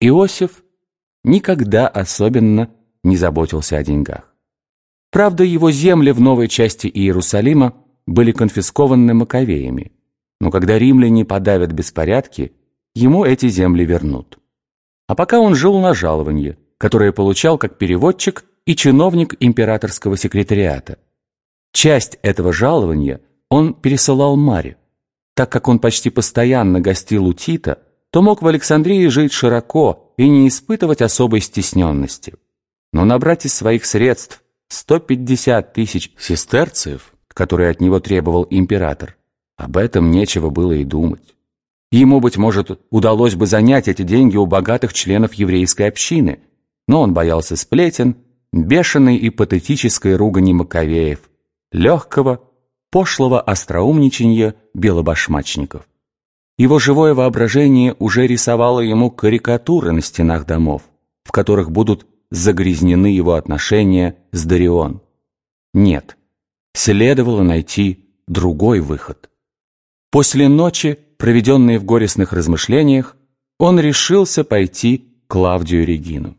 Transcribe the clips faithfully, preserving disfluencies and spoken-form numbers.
Иосиф никогда особенно не заботился о деньгах. Правда, его земли в новой части Иерусалима были конфискованы Маковеями, но когда римляне подавят беспорядки, ему эти земли вернут. А пока он жил на жалованье, которое получал как переводчик и чиновник императорского секретариата. Часть этого жалования он пересылал Маре. Так как он почти постоянно гостил у Тита, то мог в Александрии жить широко и не испытывать особой стесненности. Но набрать из своих средств сто пятьдесят тысяч сестерцев, которые от него требовал император, об этом нечего было и думать. Ему, быть может, удалось бы занять эти деньги у богатых членов еврейской общины, но он боялся сплетен, бешеной и патетической ругани Маковеев, легкого, пошлого остроумничанья белобашмачников. Его живое воображение уже рисовало ему карикатуры на стенах домов, в которых будут загрязнены его отношения с Дарион. Нет, следовало найти другой выход. После ночи, проведенной в горестных размышлениях, он решился пойти к Клавдию Регину.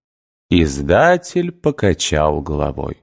Издатель покачал головой.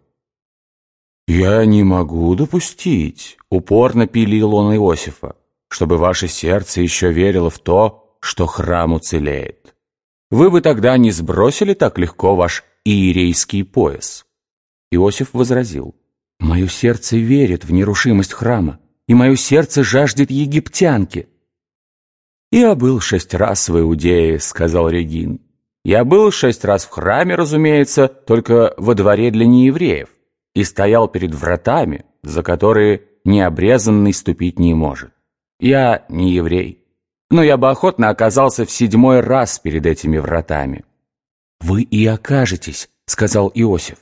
«Я не могу допустить», — упорно пилил он Иосифа, «чтобы ваше сердце еще верило в то, что храм уцелеет. Вы бы тогда не сбросили так легко ваш иерейский пояс». Иосиф возразил: «Мое сердце верит в нерушимость храма, и мое сердце жаждет египтянки». «Я был шесть раз в Иудее», — сказал Регин. «Я был шесть раз в храме, разумеется, только во дворе для неевреев, и стоял перед вратами, за которые необрезанный ступить не может. Я не еврей, но я бы охотно оказался в седьмой раз перед этими вратами». «Вы и окажетесь», — сказал Иосиф.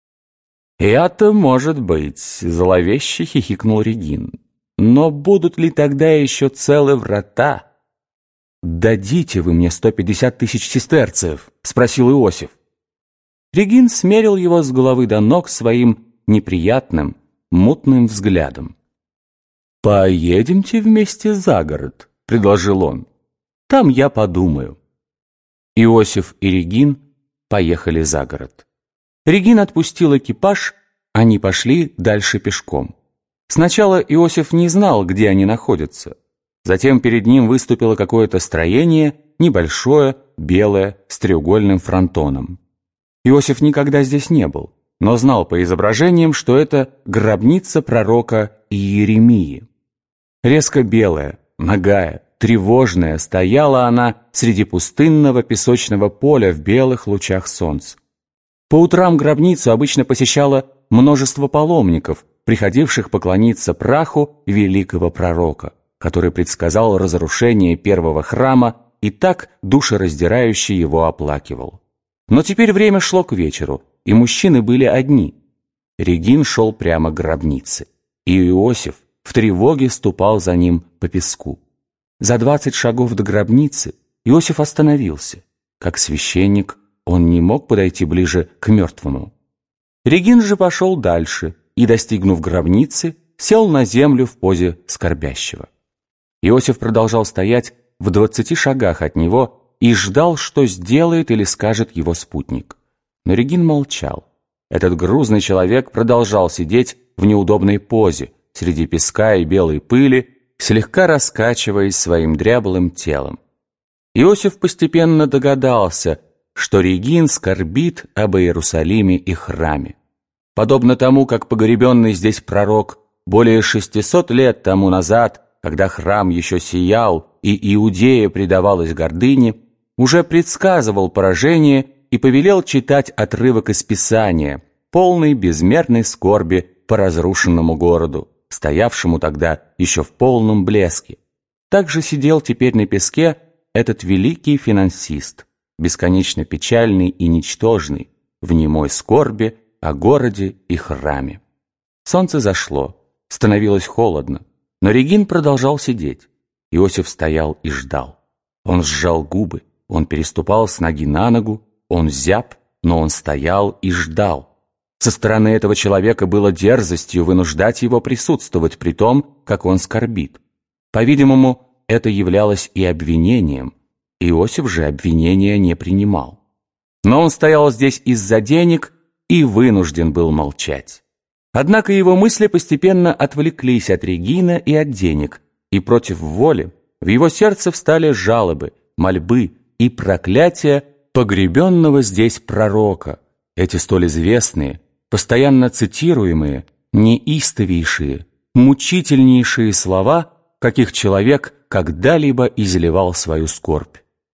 «Это может быть», — зловеще хихикнул Регин. «Но будут ли тогда еще целы врата?» «Дадите вы мне сто пятьдесят тысяч сестерцев?» — спросил Иосиф. Регин смерил его с головы до ног своим неприятным, мутным взглядом. «Поедемте вместе за город», — предложил он. «Там я подумаю». Иосиф и Регин поехали за город. Регин отпустил экипаж, они пошли дальше пешком. Сначала Иосиф не знал, где они находятся. Затем перед ним выступило какое-то строение, небольшое, белое, с треугольным фронтоном. Иосиф никогда здесь не был, но знал по изображениям, что это гробница пророка Иеремии. Резко белая, нагая, тревожная стояла она среди пустынного песочного поля в белых лучах солнца. По утрам гробницу обычно посещало множество паломников, приходивших поклониться праху великого пророка, который предсказал разрушение первого храма и так душераздирающе его оплакивал. Но теперь время шло к вечеру, и мужчины были одни. Регин шел прямо к гробнице, и Иосиф в тревоге ступал за ним по песку. За двадцать шагов до гробницы Иосиф остановился. Как священник он не мог подойти ближе к мертвому. Регин же пошел дальше и, достигнув гробницы, сел на землю в позе скорбящего. Иосиф продолжал стоять в двадцати шагах от него и ждал, что сделает или скажет его спутник. Но Регин молчал. Этот грузный человек продолжал сидеть в неудобной позе среди песка и белой пыли, слегка раскачиваясь своим дряблым телом. Иосиф постепенно догадался, что Регин скорбит об Иерусалиме и храме. Подобно тому, как погребенный здесь пророк более шестисот лет тому назад, когда храм еще сиял и Иудея предавалась гордыне, уже предсказывал поражение и повелел читать отрывок из Писания, полный безмерной скорби по разрушенному городу, стоявшему тогда еще в полном блеске. Также сидел теперь на песке этот великий финансист, бесконечно печальный и ничтожный, в немой скорби о городе и храме. Солнце зашло, становилось холодно, но Регин продолжал сидеть. Иосиф стоял и ждал. Он сжал губы, он переступал с ноги на ногу, он зяб, но он стоял и ждал. Со стороны этого человека было дерзостью вынуждать его присутствовать при том, как он скорбит. По-видимому, это являлось и обвинением. Иосиф же обвинения не принимал. Но он стоял здесь из-за денег и вынужден был молчать. Однако его мысли постепенно отвлеклись от Регина и от денег, и против воли в его сердце встали жалобы, мольбы и проклятия погребенного здесь пророка, эти столь известные, постоянно цитируемые, неистовейшие, мучительнейшие слова, каких человек когда-либо изливал свою скорбь.